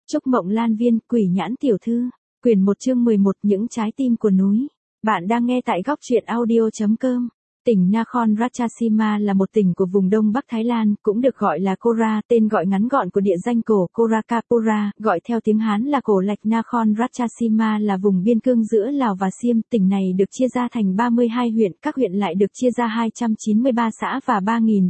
Trúc Mộng Lan Viên, Quỷ Nhãn Tiểu Thư, quyển 1 chương 11, Những trái tim của núi. Bạn đang nghe tại góc truyện audio.com. Tỉnh Nakhon Ratchasima là một tỉnh của vùng Đông Bắc Thái Lan, cũng được gọi là Kora, tên gọi ngắn gọn của địa danh cổ Korakapura, gọi theo tiếng Hán là Cổ Lạch. Nakhon Ratchasima là vùng biên cương giữa Lào và Xiêm. Tỉnh này được chia ra thành 32 huyện, các huyện lại được chia ra 293 xã và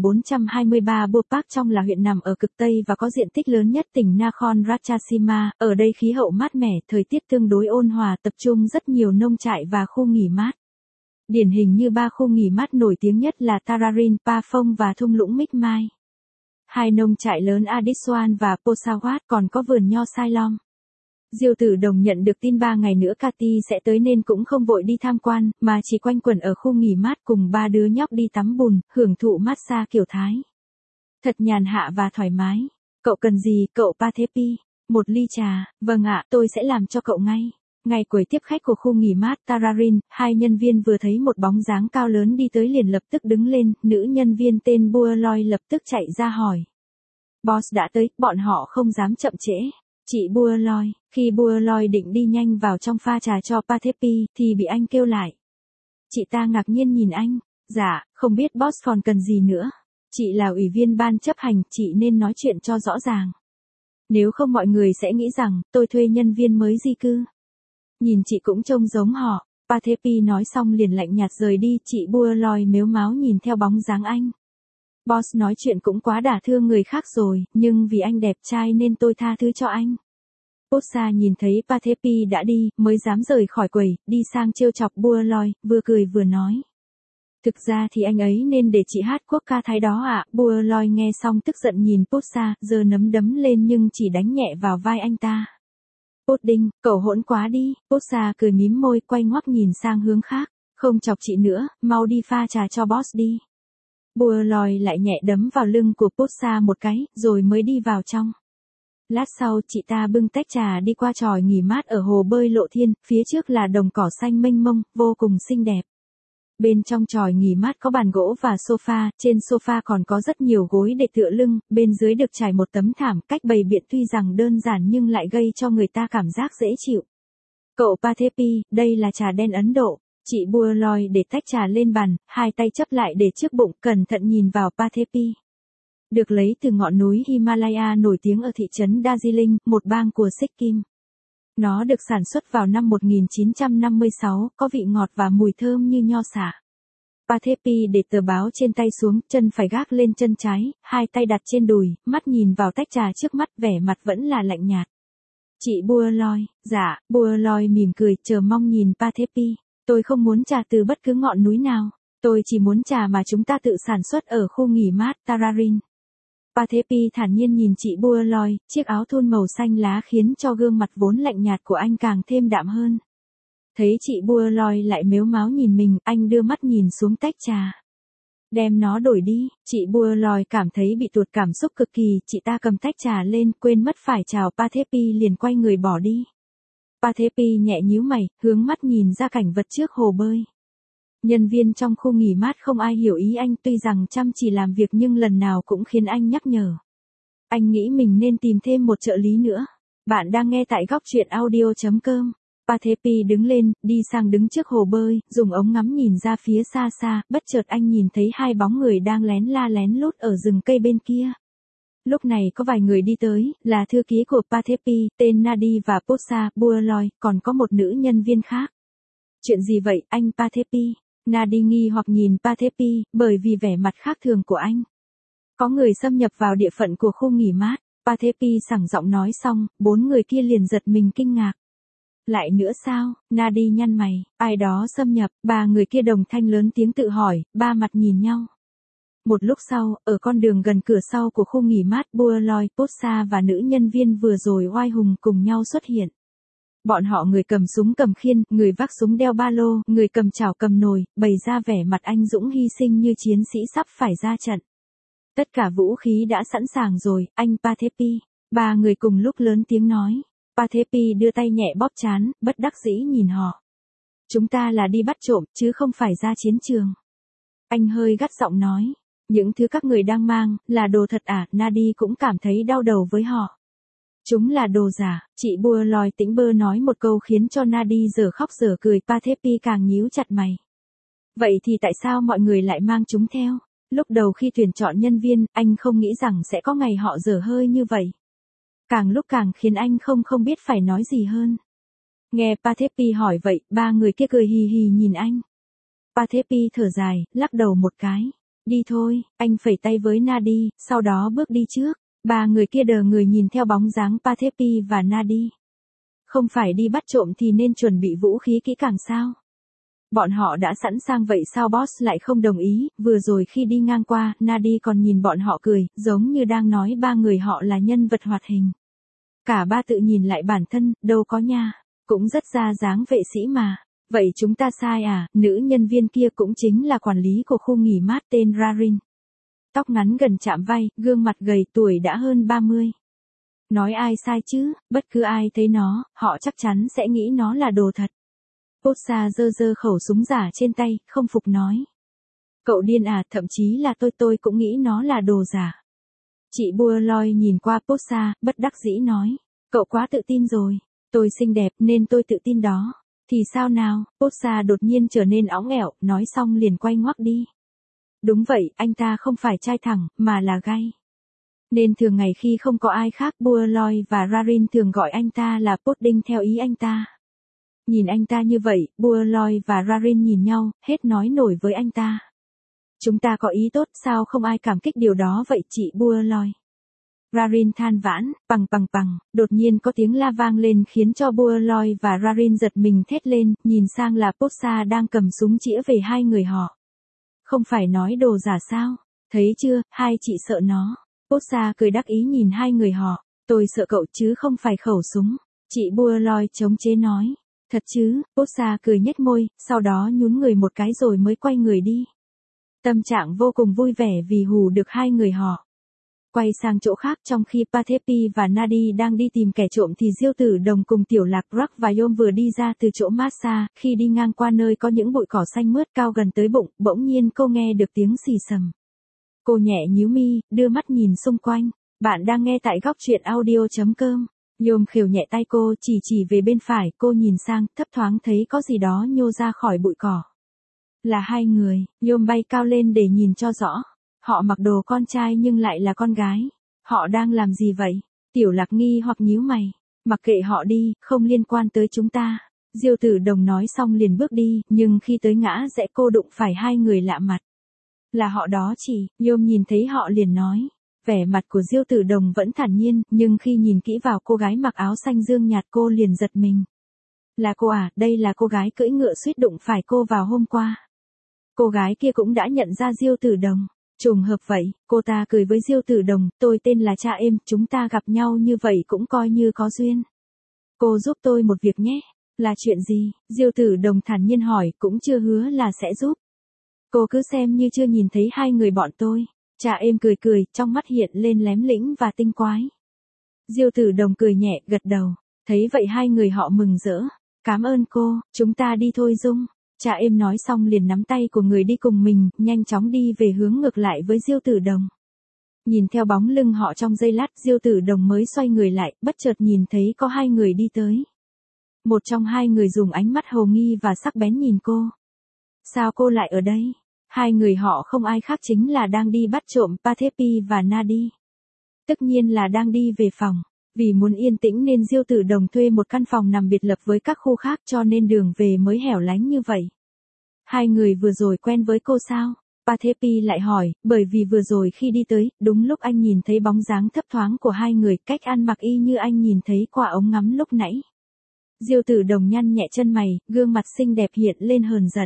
3.423 buộc park, trong là huyện nằm ở cực Tây và có diện tích lớn nhất tỉnh Nakhon Ratchasima. Ở đây khí hậu mát mẻ, thời tiết tương đối ôn hòa, tập trung rất nhiều nông trại và khu nghỉ mát. Điển hình như 3 khu nghỉ mát nổi tiếng nhất là Tararin, Pa Phong và thung lũng Mích Mai. 2 nông trại lớn Adiswan và Posawat, còn có vườn nho Sai Long. Diêu Tử Đồng nhận được tin 3 ngày nữa Cathy sẽ tới nên cũng không vội đi tham quan, mà chỉ quanh quẩn ở khu nghỉ mát cùng 3 đứa nhóc đi tắm bùn, hưởng thụ massage kiểu Thái. Thật nhàn hạ và thoải mái. Cậu cần gì, cậu Pathepi? Một ly trà, vâng ạ, tôi sẽ làm cho cậu ngay. Ngay quầy tiếp khách của khu nghỉ mát Tararin, 2 nhân viên vừa thấy một bóng dáng cao lớn đi tới liền lập tức đứng lên, nữ nhân viên tên Bualoy lập tức chạy ra hỏi. Boss đã tới, bọn họ không dám chậm trễ. Chị Bualoy, khi Bualoy định đi nhanh vào trong pha trà cho Pathepi, thì bị anh kêu lại. Chị ta ngạc nhiên nhìn anh, dạ, không biết boss còn cần gì nữa. Chị là ủy viên ban chấp hành, chị nên nói chuyện cho rõ ràng. Nếu không mọi người sẽ nghĩ rằng, tôi thuê nhân viên mới di cư. Nhìn chị cũng trông giống họ, Pathepi nói xong liền lạnh nhạt rời đi. Chị Bualoy mếu máo nhìn theo bóng dáng anh. Boss nói chuyện cũng quá đả thương người khác rồi, nhưng vì anh đẹp trai nên tôi tha thứ cho anh. Posa nhìn thấy Pathepi đã đi, mới dám rời khỏi quầy, đi sang trêu chọc Bualoy, vừa cười vừa nói. Thực ra thì anh ấy nên để chị hát quốc ca Thái đó ạ. Bualoy nghe xong tức giận nhìn Posa, giơ nắm đấm lên nhưng chỉ đánh nhẹ vào vai anh ta. Pudding, cậu hỗn quá đi. Posa cười mím môi, quay ngoắt nhìn sang hướng khác. Không chọc chị nữa, mau đi pha trà cho boss đi. Bualoy lại nhẹ đấm vào lưng của Posa một cái, rồi mới đi vào trong. Lát sau chị ta bưng tách trà đi qua chòi nghỉ mát ở hồ bơi Lộ Thiên, phía trước là đồng cỏ xanh mênh mông, vô cùng xinh đẹp. Bên trong chòi nghỉ mát có bàn gỗ và sofa, trên sofa còn có rất nhiều gối để tựa lưng, bên dưới được trải một tấm thảm, cách bày biện tuy rằng đơn giản nhưng lại gây cho người ta cảm giác dễ chịu. Cậu Pathepi, đây là trà đen Ấn Độ. Chị Bualoy để tách trà lên bàn, 2 tay chấp lại để trước bụng, cẩn thận nhìn vào Pathepi. Được lấy từ ngọn núi Himalaya nổi tiếng ở thị trấn Darjeeling, một bang của Sikkim. Nó được sản xuất vào năm 1956, có vị ngọt và mùi thơm như nho xả. Pathepi để tờ báo trên tay xuống, chân phải gác lên chân trái, 2 tay đặt trên đùi, mắt nhìn vào tách trà trước mắt, vẻ mặt vẫn là lạnh nhạt. Chị Bualoy, dạ, Bualoy mỉm cười, chờ mong nhìn Pathepi. Tôi không muốn trà từ bất cứ ngọn núi nào. Tôi chỉ muốn trà mà chúng ta tự sản xuất ở khu nghỉ mát Tararin. Pathepi thản nhiên nhìn chị Bualoy, chiếc áo thun màu xanh lá khiến cho gương mặt vốn lạnh nhạt của anh càng thêm đạm hơn. Thấy chị Bualoy lại mếu máo nhìn mình, anh đưa mắt nhìn xuống tách trà. Đem nó đổi đi. Chị Bualoy cảm thấy bị tuột cảm xúc cực kỳ, chị ta cầm tách trà lên, quên mất phải chào Pathepi liền quay người bỏ đi. Pathepi nhẹ nhíu mày, hướng mắt nhìn ra cảnh vật trước hồ bơi. Nhân viên trong khu nghỉ mát không ai hiểu ý anh, tuy rằng chăm chỉ làm việc nhưng lần nào cũng khiến anh nhắc nhở. Anh nghĩ mình nên tìm thêm một trợ lý nữa. Bạn đang nghe tại góc truyện audio.com. Pathepi đứng lên, đi sang đứng trước hồ bơi, dùng ống ngắm nhìn ra phía xa xa, bất chợt anh nhìn thấy 2 bóng người đang lén la lén lút ở rừng cây bên kia. Lúc này có vài người đi tới, là thư ký của Pathepi, tên Nadi và Posa. Bualoy, còn có một nữ nhân viên khác. Chuyện gì vậy, anh Pathepi? Nadi nghi hoặc nhìn Pathepi, bởi vì vẻ mặt khác thường của anh. Có người xâm nhập vào địa phận của khu nghỉ mát. Pathepi sảng giọng nói xong, 4 người kia liền giật mình kinh ngạc. Lại nữa sao? Nadi nhăn mày, ai đó xâm nhập? 3 người kia đồng thanh lớn tiếng tự hỏi, 3 mặt nhìn nhau. Một lúc sau, ở con đường gần cửa sau của khu nghỉ mát, Bualoy, Posa và nữ nhân viên vừa rồi oai hùng cùng nhau xuất hiện. Bọn họ người cầm súng cầm khiên, người vác súng đeo ba lô, người cầm chảo cầm nồi, bày ra vẻ mặt anh dũng hy sinh như chiến sĩ sắp phải ra trận. Tất cả vũ khí đã sẵn sàng rồi, anh Pathepi. 3 người cùng lúc lớn tiếng nói. Pathepi đưa tay nhẹ bóp trán, bất đắc dĩ nhìn họ. Chúng ta là đi bắt trộm, chứ không phải ra chiến trường. Anh hơi gắt giọng nói. Những thứ các người đang mang, là đồ thật à? Nadi cũng cảm thấy đau đầu với họ. Chúng là đồ giả, chị bua lòi tĩnh bơ nói một câu khiến cho Nadi giờ khóc giờ cười, Pathepi càng nhíu chặt mày. Vậy thì tại sao mọi người lại mang chúng theo? Lúc đầu khi tuyển chọn nhân viên, anh không nghĩ rằng sẽ có ngày họ dở hơi như vậy. Càng lúc càng khiến anh không biết phải nói gì hơn. Nghe Pathepi hỏi vậy, ba người kia cười hì hì nhìn anh. Pathepi thở dài, lắc đầu một cái. Đi thôi, anh phẩy tay với Nadi, sau đó bước đi trước. Ba người kia đờ người nhìn theo bóng dáng Pathepi và Nadi. Không phải đi bắt trộm thì nên chuẩn bị vũ khí kỹ càng sao? Bọn họ đã sẵn sàng vậy sao boss lại không đồng ý, vừa rồi khi đi ngang qua, Nadi còn nhìn bọn họ cười, giống như đang nói ba người họ là nhân vật hoạt hình. Cả ba tự nhìn lại bản thân, đâu có nha, cũng rất ra dáng vệ sĩ mà. Vậy chúng ta sai à, nữ nhân viên kia cũng chính là quản lý của khu nghỉ mát tên Rarin. Tóc ngắn gần chạm vai, gương mặt gầy, tuổi đã hơn 30. Nói ai sai chứ, bất cứ ai thấy nó, họ chắc chắn sẽ nghĩ nó là đồ thật. Posa giơ khẩu súng giả trên tay, không phục nói. Cậu điên à, thậm chí là tôi cũng nghĩ nó là đồ giả. Chị bua loi nhìn qua Posa, bất đắc dĩ nói. Cậu quá tự tin rồi, tôi xinh đẹp nên tôi tự tin đó. Thì sao nào, Posa đột nhiên trở nên óng ẻo, nói xong liền quay ngoắc đi. Đúng vậy, anh ta không phải trai thẳng, mà là gay. Nên thường ngày khi không có ai khác, Bua Loi và Rarin thường gọi anh ta là Pudding theo ý anh ta. Nhìn anh ta như vậy, Bua Loi và Rarin nhìn nhau, hết nói nổi với anh ta. Chúng ta có ý tốt, sao không ai cảm kích điều đó vậy chị Bua Loi? Rarin than vãn, bằng, đột nhiên có tiếng la vang lên khiến cho Bua Loi và Rarin giật mình thét lên, nhìn sang là Posa đang cầm súng chĩa về hai người họ. Không phải nói đồ giả sao? Thấy chưa, hai chị sợ nó. Posa cười đắc ý nhìn hai người họ. Tôi sợ cậu chứ không phải khẩu súng. Chị Bua Loi chống chế nói. Thật chứ, Posa cười nhếch môi, sau đó nhún người một cái rồi mới quay người đi. Tâm trạng vô cùng vui vẻ vì hù được hai người họ. Quay sang chỗ khác trong khi Pathepi và Nadi đang đi tìm kẻ trộm thì Diêu Tử Đồng cùng Tiểu Lạc Rock và Yom vừa đi ra từ chỗ massage, khi đi ngang qua nơi có những bụi cỏ xanh mướt cao gần tới bụng, bỗng nhiên cô nghe được tiếng xì xầm. Cô nhẹ nhíu mi, đưa mắt nhìn xung quanh. Bạn đang nghe tại góc truyện audio.com. Yom khều nhẹ tay cô, chỉ về bên phải, cô nhìn sang, thấp thoáng thấy có gì đó nhô ra khỏi bụi cỏ. Là hai người, Yom bay cao lên để nhìn cho rõ. Họ mặc đồ con trai nhưng lại là con gái. Họ đang làm gì vậy? Tiểu Lạc nghi hoặc nhíu mày. Mặc kệ họ đi, không liên quan tới chúng ta. Diêu Tử Đồng nói xong liền bước đi, nhưng khi tới ngã rẽ cô đụng phải hai người lạ mặt. Là họ đó chị, Yom nhìn thấy họ liền nói. Vẻ mặt của Diêu Tử Đồng vẫn thản nhiên, nhưng khi nhìn kỹ vào cô gái mặc áo xanh dương nhạt cô liền giật mình. Là cô à, đây là cô gái cưỡi ngựa suýt đụng phải cô vào hôm qua. Cô gái kia cũng đã nhận ra Diêu Tử Đồng. Trùng hợp vậy, cô ta cười với Diêu Tử Đồng, tôi tên là Cha Em, chúng ta gặp nhau như vậy cũng coi như có duyên. Cô giúp tôi một việc nhé, là chuyện gì? Diêu Tử Đồng thản nhiên hỏi, cũng chưa hứa là sẽ giúp. Cô cứ xem như chưa nhìn thấy hai người bọn tôi. Cha Em cười, trong mắt hiện lên lém lĩnh và tinh quái. Diêu Tử Đồng cười nhẹ, gật đầu, thấy vậy hai người họ mừng rỡ. Cảm ơn cô, chúng ta đi thôi Dung. Cha Em nói xong liền nắm tay của người đi cùng mình, nhanh chóng đi về hướng ngược lại với Diêu Tử Đồng. Nhìn theo bóng lưng họ trong giây lát, Diêu Tử Đồng mới xoay người lại, bất chợt nhìn thấy có hai người đi tới. Một trong hai người dùng ánh mắt hồ nghi và sắc bén nhìn cô. Sao cô lại ở đây? Hai người họ không ai khác chính là đang đi bắt trộm Pathepi và Nadi. Tất nhiên là đang đi về phòng. Vì muốn yên tĩnh nên Diêu Tử Đồng thuê một căn phòng nằm biệt lập với các khu khác cho nên đường về mới hẻo lánh như vậy. Hai người vừa rồi quen với cô sao? Pathepi lại hỏi, bởi vì vừa rồi khi đi tới, đúng lúc anh nhìn thấy bóng dáng thấp thoáng của hai người, cách ăn mặc y như anh nhìn thấy qua ống ngắm lúc nãy. Diêu Tử Đồng nhăn nhẹ chân mày, gương mặt xinh đẹp hiện lên hờn giận.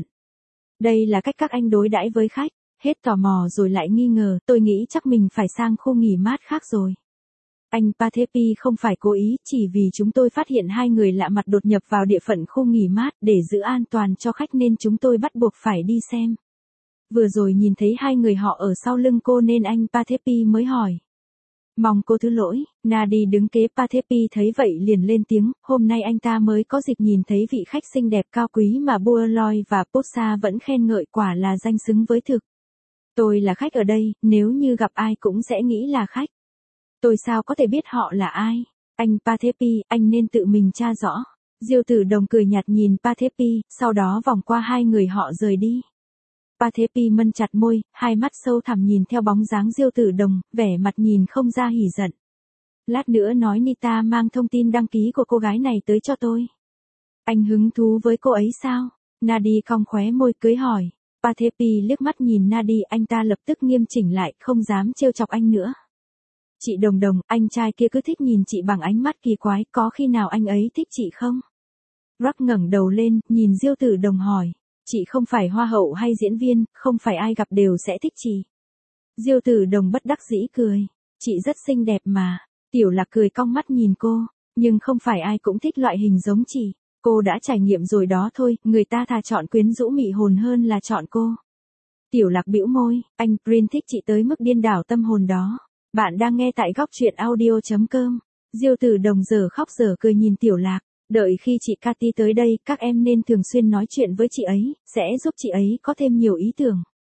Đây là cách các anh đối đãi với khách, hết tò mò rồi lại nghi ngờ, tôi nghĩ chắc mình phải sang khu nghỉ mát khác rồi. Anh Pathepi không phải cố ý, chỉ vì chúng tôi phát hiện hai người lạ mặt đột nhập vào địa phận khu nghỉ mát để giữ an toàn cho khách nên chúng tôi bắt buộc phải đi xem. Vừa rồi nhìn thấy hai người họ ở sau lưng cô nên anh Pathepi mới hỏi. Mong cô thứ lỗi, Nadi đứng kế Pathepi thấy vậy liền lên tiếng, hôm nay anh ta mới có dịp nhìn thấy vị khách xinh đẹp cao quý mà Bua Loi và Posa vẫn khen ngợi, quả là danh xứng với thực. Tôi là khách ở đây, nếu như gặp ai cũng sẽ nghĩ là khách. Tôi sao có thể biết họ là ai? Anh Pathepi, anh nên tự mình tra rõ. Diêu Tử Đồng cười nhạt nhìn Pathepi, sau đó vòng qua hai người họ rời đi. Pathepi mân chặt môi, hai mắt sâu thẳm nhìn theo bóng dáng Diêu Tử Đồng, vẻ mặt nhìn không ra hỉ giận. Lát nữa nói Nita mang thông tin đăng ký của cô gái này tới cho tôi. Anh hứng thú với cô ấy sao? Nadi cong khóe môi cưới hỏi. Pathepi liếc mắt nhìn Nadi, anh ta lập tức nghiêm chỉnh lại, không dám trêu chọc anh nữa. Chị Đồng Đồng, anh trai kia cứ thích nhìn chị bằng ánh mắt kỳ quái, có khi nào anh ấy thích chị không? Rock ngẩng đầu lên, nhìn Diêu Tử Đồng hỏi. Chị không phải hoa hậu hay diễn viên, không phải ai gặp đều sẽ thích chị. Diêu Tử Đồng bất đắc dĩ cười. Chị rất xinh đẹp mà. Tiểu Lạc cười cong mắt nhìn cô. Nhưng không phải ai cũng thích loại hình giống chị. Cô đã trải nghiệm rồi đó thôi, người ta thà chọn quyến rũ mị hồn hơn là chọn cô. Tiểu Lạc bĩu môi, anh Prince thích chị tới mức điên đảo tâm hồn đó. Bạn đang nghe tại góc truyện audio.com. Diêu Tử Đồng giờ khóc giờ cười nhìn Tiểu Lạc. Đợi khi chị Cathy tới đây, các em nên thường xuyên nói chuyện với chị ấy, sẽ giúp chị ấy có thêm nhiều ý tưởng.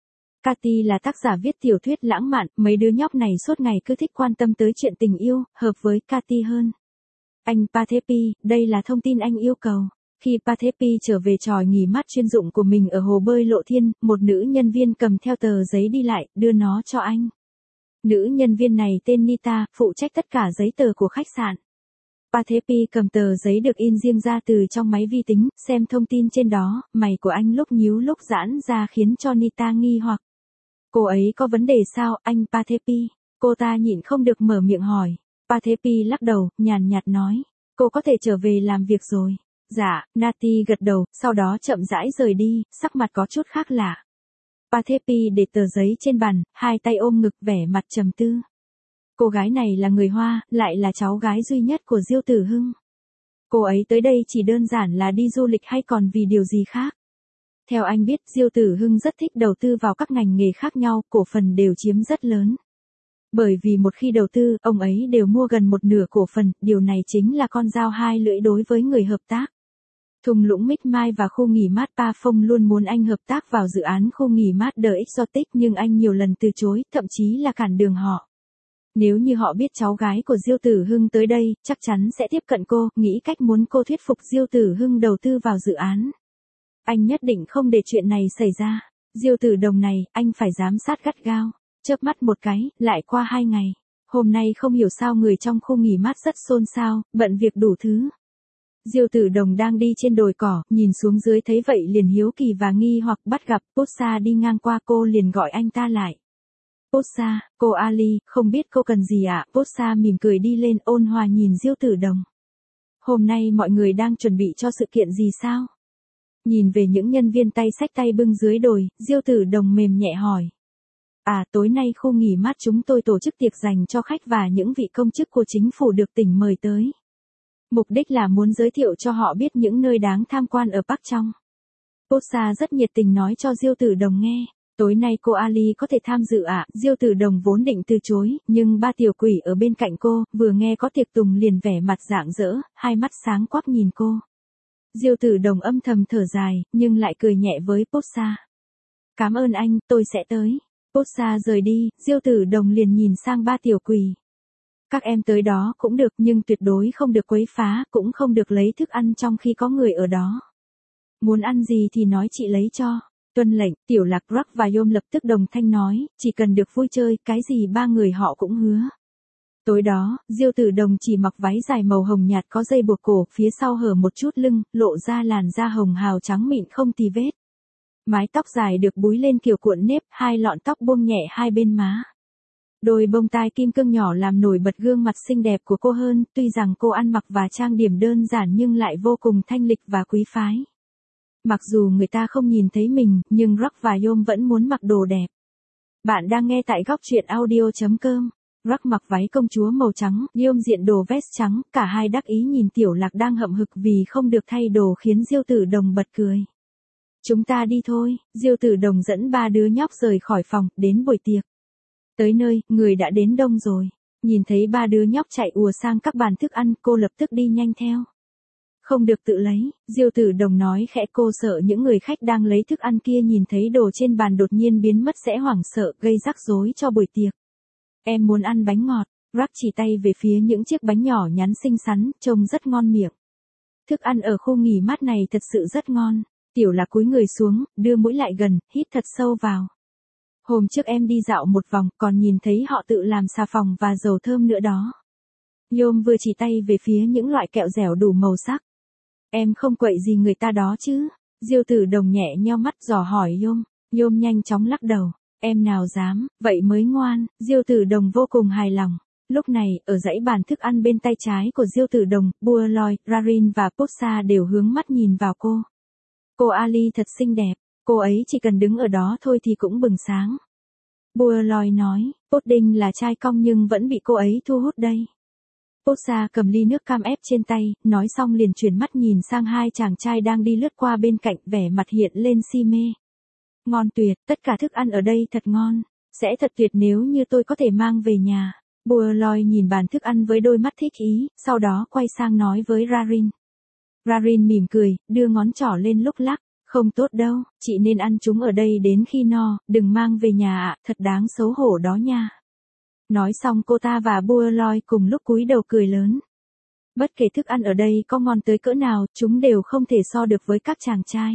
Cathy là tác giả viết tiểu thuyết lãng mạn, mấy đứa nhóc này suốt ngày cứ thích quan tâm tới chuyện tình yêu, hợp với Cathy hơn. Anh Pathepi, đây là thông tin anh yêu cầu. Khi Pathepi trở về tròi nghỉ mát chuyên dụng của mình ở hồ bơi Lộ Thiên, một nữ nhân viên cầm theo tờ giấy đi lại, đưa nó cho anh. Nữ nhân viên này tên Nita, phụ trách tất cả giấy tờ của khách sạn. Pathepi cầm tờ giấy được in riêng ra từ trong máy vi tính, xem thông tin trên đó, mày của anh lúc nhíu lúc giãn ra khiến cho Nita nghi hoặc. Cô ấy có vấn đề sao, anh Pathepi? Cô ta nhịn không được mở miệng hỏi. Pathepi lắc đầu, nhàn nhạt nói. Cô có thể trở về làm việc rồi. Dạ, Nati gật đầu, sau đó chậm rãi rời đi, sắc mặt có chút khác lạ. Pathepi để tờ giấy trên bàn, hai tay ôm ngực vẻ mặt trầm tư. Cô gái này là người Hoa, lại là cháu gái duy nhất của Diêu Tử Hưng. Cô ấy tới đây chỉ đơn giản là đi du lịch hay còn vì điều gì khác? Theo anh biết, Diêu Tử Hưng rất thích đầu tư vào các ngành nghề khác nhau, cổ phần đều chiếm rất lớn. Bởi vì một khi đầu tư, ông ấy đều mua gần một nửa cổ phần, điều này chính là con dao hai lưỡi đối với người hợp tác. Thung lũng Mít Mai và khu nghỉ mát Pa Phong luôn muốn anh hợp tác vào dự án khu nghỉ mát The Exotic nhưng anh nhiều lần từ chối, thậm chí là cản đường họ. Nếu như họ biết cháu gái của Diêu Tử Hưng tới đây, chắc chắn sẽ tiếp cận cô, nghĩ cách muốn cô thuyết phục Diêu Tử Hưng đầu tư vào dự án. Anh nhất định không để chuyện này xảy ra. Diêu Tử Đồng này, anh phải giám sát gắt gao. Chớp mắt một cái, lại qua 2 ngày. Hôm nay không hiểu sao người trong khu nghỉ mát rất xôn xao, bận việc đủ thứ. Diêu Tử Đồng đang đi trên đồi cỏ, nhìn xuống dưới thấy vậy liền hiếu kỳ và nghi hoặc bắt gặp Posa đi ngang qua, cô liền gọi anh ta lại. Posa, cô Ali, không biết cô cần gì ạ? Posa mỉm cười đi lên ôn hòa nhìn Diêu Tử Đồng. Hôm nay mọi người đang chuẩn bị cho sự kiện gì sao? Nhìn về những nhân viên tay xách tay bưng dưới đồi, Diêu Tử Đồng mềm nhẹ hỏi. À, tối nay khu nghỉ mát chúng tôi tổ chức tiệc dành cho khách và những vị công chức của chính phủ được tỉnh mời tới. Mục đích là muốn giới thiệu cho họ biết những nơi đáng tham quan ở Bắc Trong. Posa rất nhiệt tình nói cho Diêu Tử Đồng nghe. Tối nay cô Ali có thể tham dự ạ? Diêu Tử Đồng vốn định từ chối, nhưng ba tiểu quỷ ở bên cạnh cô, vừa nghe có tiệc tùng liền vẻ mặt rạng rỡ, hai mắt sáng quắc nhìn cô. Diêu Tử Đồng âm thầm thở dài, nhưng lại cười nhẹ với Posa. Cảm ơn anh, tôi sẽ tới. Posa rời đi, Diêu Tử Đồng liền nhìn sang ba tiểu quỷ. Các em tới đó cũng được nhưng tuyệt đối không được quấy phá, cũng không được lấy thức ăn trong khi có người ở đó. Muốn ăn gì thì nói chị lấy cho. Tuân lệnh, Tiểu Lạc, Rock và Yom lập tức đồng thanh nói, chỉ cần được vui chơi, cái gì ba người họ cũng hứa. Tối đó, Diêu Tử Đồng chỉ mặc váy dài màu hồng nhạt có dây buộc cổ, phía sau hở một chút lưng, lộ ra làn da hồng hào trắng mịn không tì vết. Mái tóc dài được búi lên kiểu cuộn nếp, hai lọn tóc buông nhẹ hai bên má. Đôi bông tai kim cương nhỏ làm nổi bật gương mặt xinh đẹp của cô hơn, tuy rằng cô ăn mặc và trang điểm đơn giản nhưng lại vô cùng thanh lịch và quý phái. Mặc dù người ta không nhìn thấy mình, nhưng Rock và Yom vẫn muốn mặc đồ đẹp. Bạn đang nghe tại góc truyện audio.com. Rock mặc váy công chúa màu trắng, Yom diện đồ vest trắng, cả hai đắc ý nhìn Tiểu Lạc đang hậm hực vì không được thay đồ khiến Diêu Tử Đồng bật cười. Chúng ta đi thôi, Diêu Tử Đồng dẫn ba đứa nhóc rời khỏi phòng, đến buổi tiệc. Tới nơi, người đã đến đông rồi. Nhìn thấy ba đứa nhóc chạy ùa sang các bàn thức ăn, cô lập tức đi nhanh theo. Không được tự lấy, Diêu Tử Đồng nói khẽ, cô sợ những người khách đang lấy thức ăn kia nhìn thấy đồ trên bàn đột nhiên biến mất sẽ hoảng sợ, gây rắc rối cho buổi tiệc. Em muốn ăn bánh ngọt. Rắc chỉ tay về phía những chiếc bánh nhỏ nhắn xinh xắn, trông rất ngon miệng. Thức ăn ở khu nghỉ mát này thật sự rất ngon. Tiểu Lạc cúi người xuống, đưa mũi lại gần, hít thật sâu vào. Hôm trước em đi dạo một vòng, còn nhìn thấy họ tự làm xà phòng và dầu thơm nữa đó. Yom vừa chỉ tay về phía những loại kẹo dẻo đủ màu sắc. Em không quậy gì người ta đó chứ? Diêu Tử Đồng nhẹ nheo mắt dò hỏi Yom. Yom nhanh chóng lắc đầu. Em nào dám, vậy mới ngoan. Diêu Tử Đồng vô cùng hài lòng. Lúc này, ở dãy bàn thức ăn bên tay trái của Diêu Tử Đồng, Bualoy, Rarin và Posa đều hướng mắt nhìn vào cô. Cô Ali thật xinh đẹp, cô ấy chỉ cần đứng ở đó thôi thì cũng bừng sáng. Bualoy nói, Pudding là trai cong nhưng vẫn bị cô ấy thu hút đây. Posa cầm ly nước cam ép trên tay, nói xong liền chuyển mắt nhìn sang hai chàng trai đang đi lướt qua bên cạnh, vẻ mặt hiện lên si mê. Ngon tuyệt, tất cả thức ăn ở đây thật ngon, sẽ thật tuyệt nếu như tôi có thể mang về nhà. Bualoy nhìn bàn thức ăn với đôi mắt thích ý, sau đó quay sang nói với Rarin. Rarin mỉm cười, đưa ngón trỏ lên lúc lắc. Không tốt đâu, chị nên ăn chúng ở đây đến khi no, đừng mang về nhà ạ, thật đáng xấu hổ đó nha. Nói xong cô ta và Bualoy cùng lúc cúi đầu cười lớn. Bất kể thức ăn ở đây có ngon tới cỡ nào, chúng đều không thể so được với các chàng trai.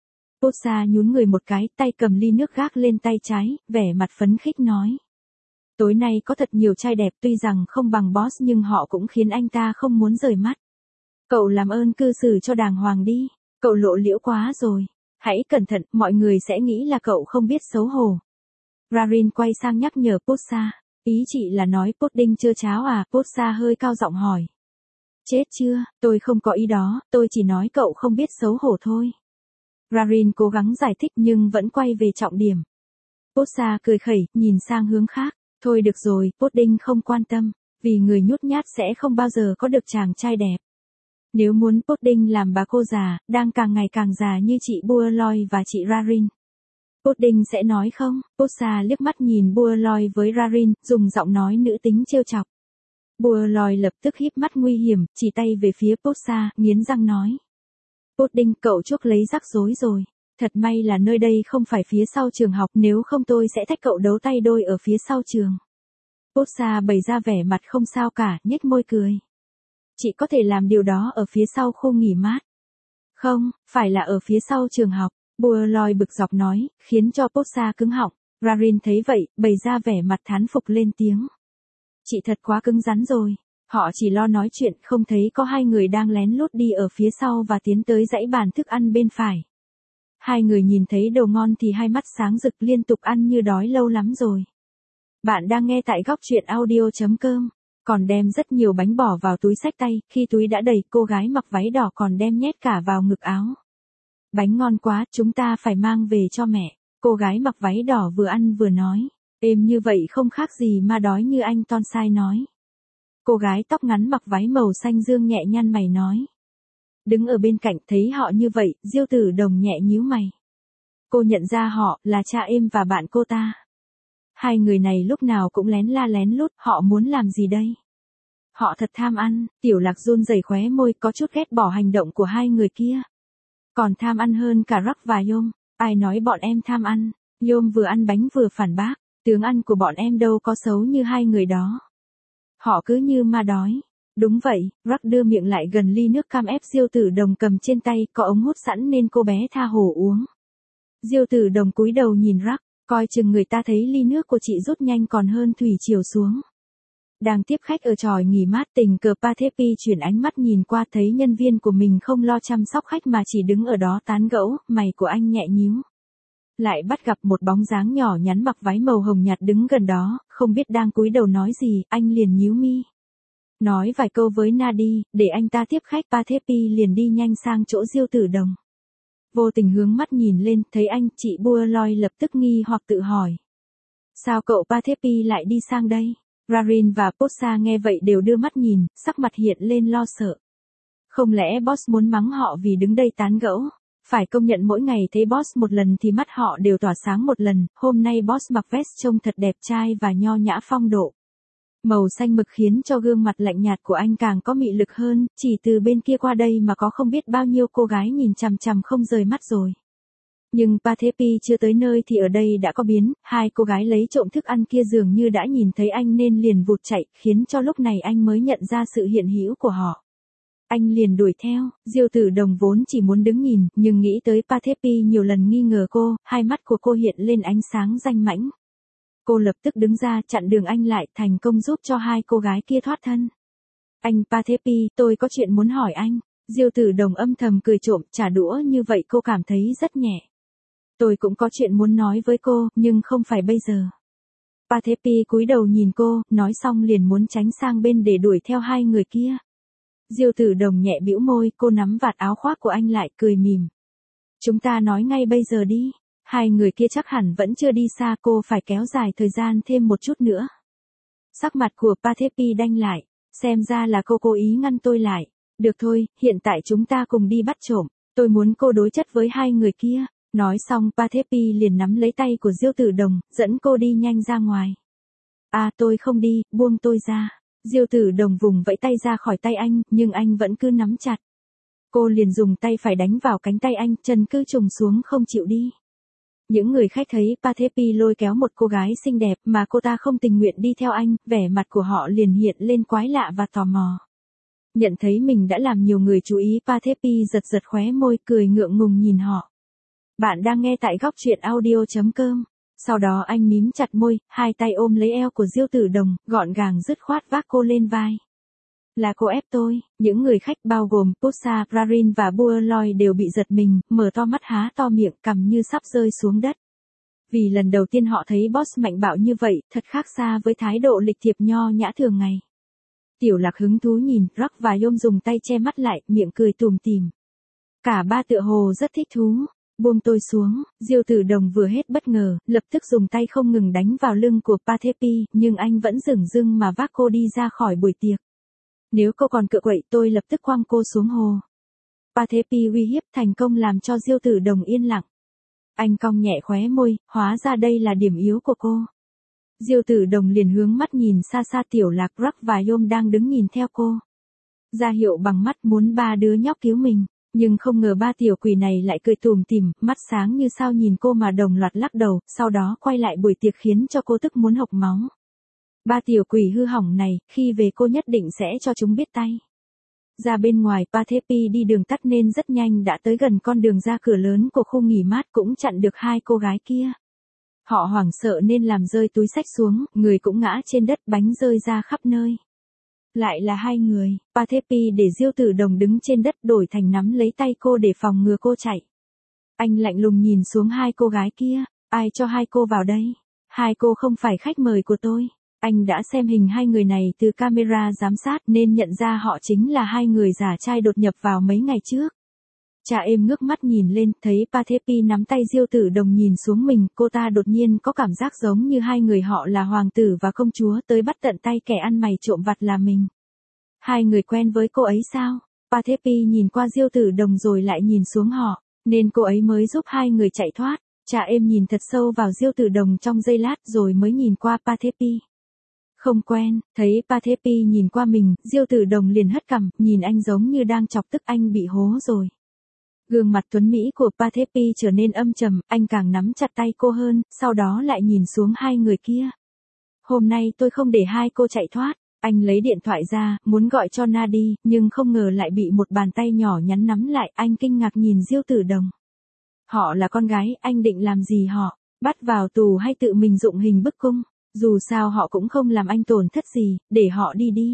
Posa nhún người một cái, tay cầm ly nước gác lên tay trái, vẻ mặt phấn khích nói. Tối nay có thật nhiều trai đẹp, tuy rằng không bằng boss nhưng họ cũng khiến anh ta không muốn rời mắt. Cậu làm ơn cư xử cho đàng hoàng đi, cậu lộ liễu quá rồi. Hãy cẩn thận, mọi người sẽ nghĩ là cậu không biết xấu hổ. Rarin quay sang nhắc nhở Posa. Ý chị là nói pudding chưa cháo à? Posa hơi cao giọng hỏi. Chết chưa, tôi không có ý đó, tôi chỉ nói cậu không biết xấu hổ thôi. Rarin cố gắng giải thích nhưng vẫn quay về trọng điểm. Posa cười khẩy, nhìn sang hướng khác. Thôi được rồi, pudding không quan tâm, vì người nhút nhát sẽ không bao giờ có được chàng trai đẹp. Nếu muốn pudding làm bà cô già, đang càng ngày càng già như chị Bualoy và chị Rarin. Pudding sẽ nói không? Posa liếc mắt nhìn Bualoy với Rarin, dùng giọng nói nữ tính trêu chọc. Bualoy lập tức híp mắt nguy hiểm, chỉ tay về phía Posa, nghiến răng nói. Pudding, cậu chuốc lấy rắc rối rồi. Thật may là nơi đây không phải phía sau trường học, nếu không tôi sẽ thách cậu đấu tay đôi ở phía sau trường. Posa bày ra vẻ mặt không sao cả, nhếch môi cười. Chị có thể làm điều đó ở phía sau khu nghỉ mát. Không, phải là ở phía sau trường học. Bualoy bực dọc nói, khiến cho Posa cứng họng. Rarin thấy vậy, bày ra vẻ mặt thán phục lên tiếng. Chị thật quá cứng rắn rồi. Họ chỉ lo nói chuyện, không thấy có hai người đang lén lút đi ở phía sau và tiến tới dãy bàn thức ăn bên phải. Hai người nhìn thấy đồ ngon thì hai mắt sáng rực liên tục ăn như đói lâu lắm rồi. Bạn đang nghe tại góc truyện audio.com. Còn đem rất nhiều bánh bỏ vào túi xách tay, khi túi đã đầy, cô gái mặc váy đỏ còn đem nhét cả vào ngực áo. Bánh ngon quá, chúng ta phải mang về cho mẹ. Cô gái mặc váy đỏ vừa ăn vừa nói. Êm như vậy không khác gì ma đói như anh Tonsai nói. Cô gái tóc ngắn mặc váy màu xanh dương nhẹ nhăn mày nói. Đứng ở bên cạnh thấy họ như vậy, Diêu Tử Đồng nhẹ nhíu mày. Cô nhận ra họ là cha em và bạn cô ta. Hai người này lúc nào cũng lén la lén lút, họ muốn làm gì đây? Họ thật tham ăn, Tiểu Lạc run rẩy khóe môi, có chút ghét bỏ hành động của hai người kia. Còn tham ăn hơn cả Rắc và Yom, ai nói bọn em tham ăn? Yom vừa ăn bánh vừa phản bác, tướng ăn của bọn em đâu có xấu như hai người đó. Họ cứ như ma đói. Đúng vậy, Rắc đưa miệng lại gần ly nước cam ép Diêu Tử Đồng cầm trên tay, có ống hút sẵn nên cô bé tha hồ uống. Diêu Tử Đồng cúi đầu nhìn Rắc, coi chừng người ta thấy ly nước của chị rút nhanh còn hơn thủy chiều xuống. Đang tiếp khách ở tròi nghỉ mát, tình cờ Pathepi chuyển ánh mắt nhìn qua thấy nhân viên của mình không lo chăm sóc khách mà chỉ đứng ở đó tán gẫu, mày của anh nhẹ nhíu. Lại bắt gặp một bóng dáng nhỏ nhắn mặc váy màu hồng nhạt đứng gần đó, không biết đang cúi đầu nói gì, anh liền nhíu mi. Nói vài câu với Nadi, để anh ta tiếp khách, Pathepi liền đi nhanh sang chỗ Diêu Tử Đồng. Vô tình hướng mắt nhìn lên, thấy anh, chị Bualoy lập tức nghi hoặc tự hỏi. Sao cậu Pathepi lại đi sang đây? Rarin và Posa nghe vậy đều đưa mắt nhìn, sắc mặt hiện lên lo sợ. Không lẽ boss muốn mắng họ vì đứng đây tán gẫu? Phải công nhận mỗi ngày thấy boss một lần thì mắt họ đều tỏa sáng một lần, hôm nay boss mặc vest trông thật đẹp trai và nho nhã phong độ. Màu xanh mực khiến cho gương mặt lạnh nhạt của anh càng có mị lực hơn, chỉ từ bên kia qua đây mà có không biết bao nhiêu cô gái nhìn chằm chằm không rời mắt rồi. Nhưng Pathepi chưa tới nơi thì ở đây đã có biến, hai cô gái lấy trộm thức ăn kia dường như đã nhìn thấy anh nên liền vụt chạy, khiến cho lúc này anh mới nhận ra sự hiện hữu của họ. Anh liền đuổi theo, Diêu Tử Đồng vốn chỉ muốn đứng nhìn, nhưng nghĩ tới Pathepi nhiều lần nghi ngờ cô, hai mắt của cô hiện lên ánh sáng danh mãnh. Cô lập tức đứng ra chặn đường anh lại, thành công giúp cho hai cô gái kia thoát thân. Anh Pathepi, tôi có chuyện muốn hỏi anh. Diêu Tử Đồng âm thầm cười trộm, trả đũa như vậy cô cảm thấy rất nhẹ. Tôi cũng có chuyện muốn nói với cô, nhưng không phải bây giờ. Pathepi cúi đầu nhìn cô, nói xong liền muốn tránh sang bên để đuổi theo hai người kia. Diêu Tử Đồng nhẹ bĩu môi, cô nắm vạt áo khoác của anh lại, cười mỉm. Chúng ta nói ngay bây giờ đi. Hai người kia chắc hẳn vẫn chưa đi xa, cô phải kéo dài thời gian thêm một chút nữa. Sắc mặt của Pathepi đanh lại, xem ra là cô cố ý ngăn tôi lại. Được thôi, hiện tại chúng ta cùng đi bắt trộm, tôi muốn cô đối chất với hai người kia. Nói xong Pathepi liền nắm lấy tay của Diêu Tử Đồng, dẫn cô đi nhanh ra ngoài. À tôi không đi, buông tôi ra. Diêu Tử Đồng vùng vẫy tay ra khỏi tay anh, nhưng anh vẫn cứ nắm chặt. Cô liền dùng tay phải đánh vào cánh tay anh, chân cứ trùng xuống không chịu đi. Những người khách thấy Pathepi lôi kéo một cô gái xinh đẹp mà cô ta không tình nguyện đi theo anh, vẻ mặt của họ liền hiện lên quái lạ và tò mò. Nhận thấy mình đã làm nhiều người chú ý, Pathepi giật giật khóe môi, cười ngượng ngùng nhìn họ. Bạn đang nghe tại góc truyện audio.com. Sau đó anh mím chặt môi, hai tay ôm lấy eo của Diêu Tử Đồng, gọn gàng dứt khoát vác cô lên vai. Là cô ép tôi. Những người khách bao gồm Pusa, Prarin và Buerloy đều bị giật mình, mở to mắt há to miệng, cằm như sắp rơi xuống đất. Vì lần đầu tiên họ thấy boss mạnh bạo như vậy, thật khác xa với thái độ lịch thiệp nho nhã thường ngày. Tiểu Lạc hứng thú nhìn, Rock và Yom dùng tay che mắt lại, miệng cười tủm tỉm. Cả ba tựa hồ rất thích thú. Buông tôi xuống, Diêu Tử Đồng vừa hết bất ngờ, lập tức dùng tay không ngừng đánh vào lưng của Pathepi, nhưng anh vẫn dửng dưng mà vác cô đi ra khỏi buổi tiệc. Nếu cô còn cựa quậy tôi lập tức quăng cô xuống hồ. Pathepi uy hiếp thành công làm cho Diêu Tử Đồng yên lặng. Anh cong nhẹ khóe môi, hóa ra đây là điểm yếu của cô. Diêu Tử Đồng liền hướng mắt nhìn xa xa Tiểu Lạc, Rock và Yom đang đứng nhìn theo cô. Ra hiệu bằng mắt muốn ba đứa nhóc cứu mình. Nhưng không ngờ ba tiểu quỷ này lại cười tủm tỉm, mắt sáng như sao nhìn cô mà đồng loạt lắc đầu, sau đó quay lại buổi tiệc khiến cho cô tức muốn hộc máu. Ba tiểu quỷ hư hỏng này, khi về cô nhất định sẽ cho chúng biết tay. Ra bên ngoài, Pathepi đi đường tắt nên rất nhanh đã tới gần con đường ra cửa lớn của khu nghỉ mát, cũng chặn được hai cô gái kia. Họ hoảng sợ nên làm rơi túi xách xuống, người cũng ngã trên đất, bánh rơi ra khắp nơi. Lại là hai người, Pathepi để Diêu Tử Đồng đứng trên đất đổi thành nắm lấy tay cô để phòng ngừa cô chạy. Anh lạnh lùng nhìn xuống hai cô gái kia, ai cho hai cô vào đây? Hai cô không phải khách mời của tôi. Anh đã xem hình hai người này từ camera giám sát nên nhận ra họ chính là hai người giả trai đột nhập vào mấy ngày trước. Cha êm ngước mắt nhìn lên, thấy Pathepi nắm tay Diêu Tử Đồng nhìn xuống mình, cô ta đột nhiên có cảm giác giống như hai người họ là hoàng tử và công chúa tới bắt tận tay kẻ ăn mày trộm vặt là mình. Hai người quen với cô ấy sao? Pathepi nhìn qua Diêu Tử Đồng rồi lại nhìn xuống họ, nên cô ấy mới giúp hai người chạy thoát. Cha êm nhìn thật sâu vào Diêu Tử Đồng trong giây lát rồi mới nhìn qua Pathepi. Không quen, thấy Pathepi nhìn qua mình, Diêu Tử Đồng liền hất cằm, nhìn anh giống như đang chọc tức anh bị hố rồi. Gương mặt tuấn mỹ của Pathepi trở nên âm trầm, anh càng nắm chặt tay cô hơn, sau đó lại nhìn xuống hai người kia. Hôm nay tôi không để hai cô chạy thoát. Anh lấy điện thoại ra, muốn gọi cho Nadi, nhưng không ngờ lại bị một bàn tay nhỏ nhắn nắm lại, anh kinh ngạc nhìn Diêu Tử Đồng. Họ là con gái, anh định làm gì họ? Bắt vào tù hay tự mình dụng hình bức cung? Dù sao họ cũng không làm anh tổn thất gì, để họ đi đi.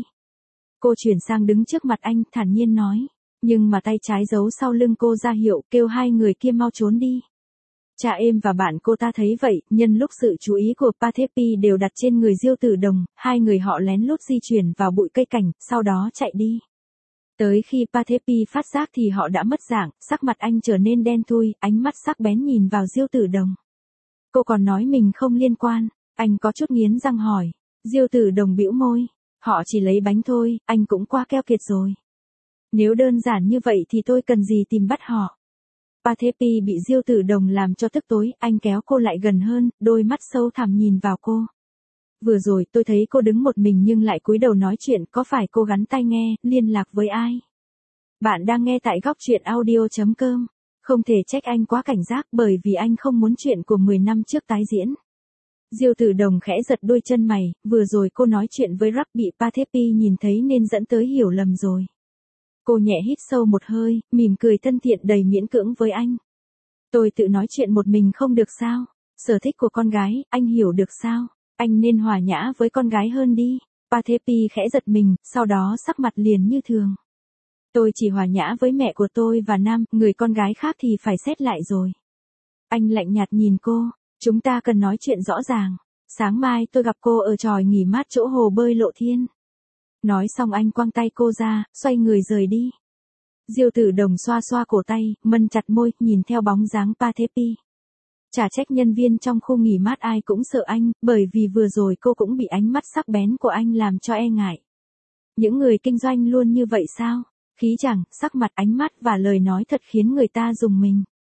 Cô chuyển sang đứng trước mặt anh, thản nhiên nói. Nhưng mà tay trái giấu sau lưng cô ra hiệu, kêu hai người kia mau trốn đi. Cha êm và bạn cô ta thấy vậy, nhân lúc sự chú ý của Pathepi đều đặt trên người Diêu Tử Đồng, hai người họ lén lút di chuyển vào bụi cây cảnh, sau đó chạy đi. Tới khi Pathepi phát giác thì họ đã mất dạng, sắc mặt anh trở nên đen thui, ánh mắt sắc bén nhìn vào Diêu Tử Đồng. Cô còn nói mình không liên quan, anh có chút nghiến răng hỏi. Diêu Tử Đồng bĩu môi, họ chỉ lấy bánh thôi, anh cũng quá keo kiệt rồi. Nếu đơn giản như vậy thì tôi cần gì tìm bắt họ. Pathepi bị Diêu Tử Đồng làm cho tức tối, anh kéo cô lại gần hơn, đôi mắt sâu thẳm nhìn vào cô. Vừa rồi tôi thấy cô đứng một mình nhưng lại cúi đầu nói chuyện, có phải cô gắn tai nghe, liên lạc với ai? Bạn đang nghe tại góc truyện audio.com. Không thể trách anh quá cảnh giác bởi vì anh không muốn chuyện của 10 năm trước tái diễn. Diêu Tử Đồng khẽ giật đôi chân mày, vừa rồi cô nói chuyện với Rắc bị Pathepi nhìn thấy nên dẫn tới hiểu lầm rồi. Cô nhẹ hít sâu một hơi, mỉm cười thân thiện đầy miễn cưỡng với anh. Tôi tự nói chuyện một mình không được sao? Sở thích của con gái, anh hiểu được sao? Anh nên hòa nhã với con gái hơn đi. Pathepi khẽ giật mình, sau đó sắc mặt liền như thường. Tôi chỉ hòa nhã với mẹ của tôi và Nam, người con gái khác thì phải xét lại rồi. Anh lạnh nhạt nhìn cô, chúng ta cần nói chuyện rõ ràng. Sáng mai tôi gặp cô ở chòi nghỉ mát chỗ hồ bơi Lộ Thiên. Nói xong anh quăng tay cô ra, xoay người rời đi. Diêu Tử Đồng xoa xoa cổ tay, mân chặt môi, nhìn theo bóng dáng Pathepi. Chả trách nhân viên trong khu nghỉ mát ai cũng sợ anh, bởi vì vừa rồi cô cũng bị ánh mắt sắc bén của anh làm cho e ngại. Những người kinh doanh luôn như vậy sao? Khí chẳng, sắc mặt, ánh mắt và lời nói thật khiến người ta rùng mình.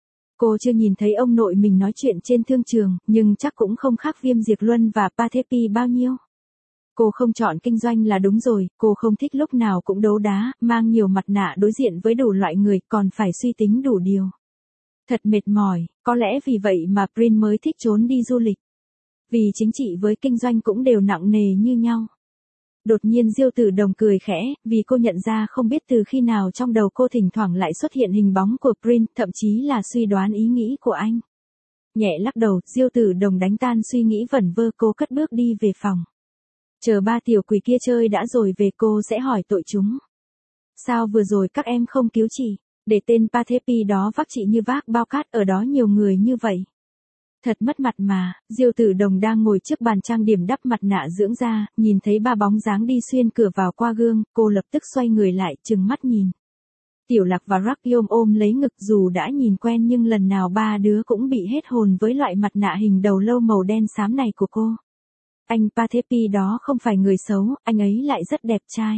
Cô chưa nhìn thấy ông nội mình nói chuyện trên thương trường, nhưng chắc cũng không khác Viêm Diệt Luân và Pathepi bao nhiêu. Cô không chọn kinh doanh là đúng rồi, cô không thích lúc nào cũng đấu đá, mang nhiều mặt nạ đối diện với đủ loại người, còn phải suy tính đủ điều. Thật mệt mỏi, có lẽ vì vậy mà Prince mới thích trốn đi du lịch. Vì chính trị với kinh doanh cũng đều nặng nề như nhau. Đột nhiên Diêu Tử Đồng cười khẽ, vì cô nhận ra không biết từ khi nào trong đầu cô thỉnh thoảng lại xuất hiện hình bóng của Prince, thậm chí là suy đoán ý nghĩ của anh. Nhẹ lắc đầu, Diêu Tử Đồng đánh tan suy nghĩ vẩn vơ, cô cất bước đi về phòng. Chờ ba tiểu quỷ kia chơi đã rồi về cô sẽ hỏi tội chúng. Sao vừa rồi các em không cứu chị, để tên Pathepi đó vác chị như vác bao cát, ở đó nhiều người như vậy. Thật mất mặt mà. Diêu Tử Đồng đang ngồi trước bàn trang điểm đắp mặt nạ dưỡng da, nhìn thấy ba bóng dáng đi xuyên cửa vào qua gương, cô lập tức xoay người lại, trừng mắt nhìn. Tiểu Lạc và Rắc ôm lấy ngực, dù đã nhìn quen nhưng lần nào ba đứa cũng bị hết hồn với loại mặt nạ hình đầu lâu màu đen xám này của cô. Anh Pathepi đó không phải người xấu, anh ấy lại rất đẹp trai.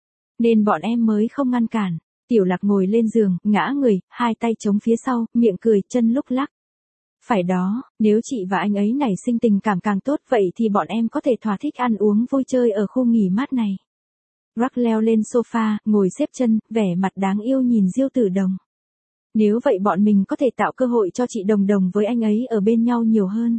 Nên bọn em mới không ngăn cản. Tiểu Lạc ngồi lên giường, ngã người, hai tay chống phía sau, miệng cười, chân lúc lắc. Phải đó, nếu chị và anh ấy nảy sinh tình cảm càng tốt vậy thì bọn em có thể thỏa thích ăn uống vui chơi ở khu nghỉ mát này. Rắc leo lên sofa, ngồi xếp chân, vẻ mặt đáng yêu nhìn Diêu Tử Đồng. Nếu vậy bọn mình có thể tạo cơ hội cho chị Đồng Đồng với anh ấy ở bên nhau nhiều hơn.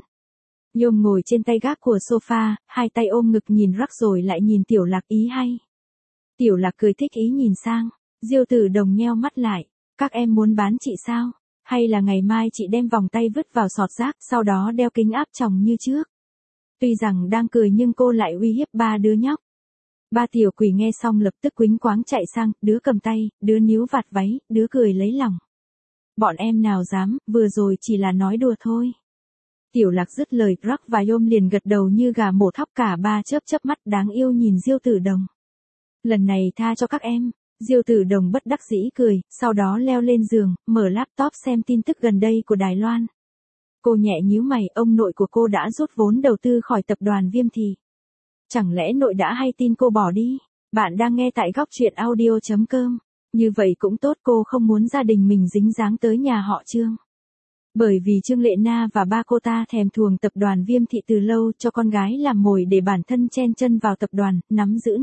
Yom ngồi trên tay gác của sofa, hai tay ôm ngực nhìn Rắc rồi lại nhìn Tiểu Lạc, ý hay. Tiểu Lạc cười thích ý nhìn sang, Diêu Tử Đồng nheo mắt lại, các em muốn bán chị sao? Hay là ngày mai chị đem vòng tay vứt vào sọt rác, sau đó đeo kính áp tròng như trước? Tuy rằng đang cười nhưng cô lại uy hiếp ba đứa nhóc. Ba tiểu quỷ nghe xong lập tức quýnh quáng chạy sang, đứa cầm tay, đứa níu vạt váy, đứa cười lấy lòng. Bọn em nào dám, vừa rồi chỉ là nói đùa thôi. Tiểu Lạc dứt lời, Rắc và Yom liền gật đầu như gà mổ thóc, cả ba chớp chớp mắt đáng yêu nhìn Diêu Tử Đồng. Lần này tha cho các em. Diêu Tử Đồng bất đắc dĩ cười, sau đó leo lên giường, mở laptop xem tin tức gần đây của Đài Loan. Cô nhẹ nhíu mày, ông nội của cô đã rút vốn đầu tư khỏi tập đoàn Viêm Thị. Chẳng lẽ nội đã hay tin cô bỏ đi? Bạn đang nghe tại góc truyện audio.com. Như vậy cũng tốt, cô không muốn gia đình mình dính dáng tới nhà họ Trương. Bởi vì Trương Lệ Na và ba cô ta thèm thuồng tập đoàn Viêm Thị từ lâu, cho con gái làm mồi để bản thân chen chân vào tập đoàn, nắm giữ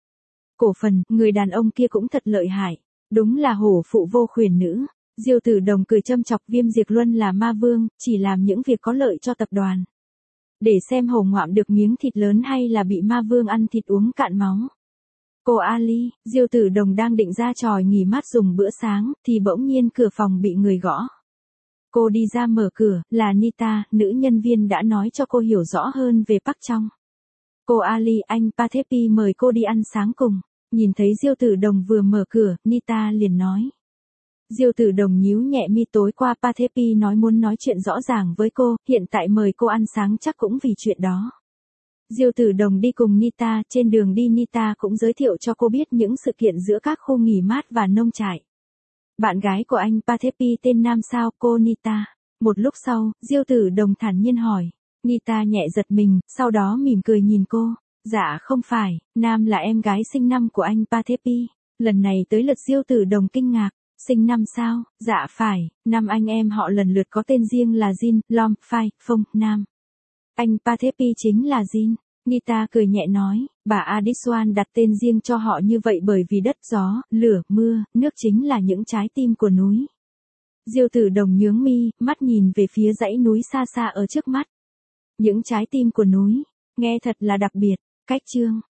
cổ phần. Người đàn ông kia cũng thật lợi hại. Đúng là hổ phụ vô khuyển nữ. Diêu Tử Đồng cười châm chọc, Viêm Diệt Luân là ma vương, chỉ làm những việc có lợi cho tập đoàn. Để xem hổ ngoạm được miếng thịt lớn hay là bị ma vương ăn thịt uống cạn máu. Cô Ali, Diêu Tử Đồng đang định ra chòi nghỉ mát dùng bữa sáng, thì bỗng nhiên cửa phòng bị người gõ. Cô đi ra mở cửa, là Nita, nữ nhân viên đã nói cho cô hiểu rõ hơn về Park Trong. Cô Ali, anh Pathepi mời cô đi ăn sáng cùng. Nhìn thấy Diêu Tử Đồng vừa mở cửa, Nita liền nói. Diêu Tử Đồng nhíu nhẹ mi, tối qua Pathepi nói muốn nói chuyện rõ ràng với cô, hiện tại mời cô ăn sáng chắc cũng vì chuyện đó. Diêu Tử Đồng đi cùng Nita, trên đường đi Nita cũng giới thiệu cho cô biết những sự kiện giữa các khu nghỉ mát và nông trại. Bạn gái của anh Pathepi tên Nam sao, cô Nita? Một lúc sau, Diêu Tử Đồng thản nhiên hỏi. Nita nhẹ giật mình, sau đó mỉm cười nhìn cô. Dạ không phải, Nam là em gái sinh năm của anh Pathepi. Lần này tới lượt Diêu Tử Đồng kinh ngạc. Sinh năm sao? Dạ phải, năm anh em họ lần lượt có tên riêng là Jin, Lom, Phai, Phong, Nam. Anh Pathepi chính là Jin. Nita cười nhẹ nói, bà Adiswan đặt tên riêng cho họ như vậy bởi vì đất, gió, lửa, mưa, nước chính là những trái tim của núi. Diêu Tử Đồng nhướng mi, mắt nhìn về phía dãy núi xa xa ở trước mắt. Những trái tim của núi, nghe thật là đặc biệt. Cách chương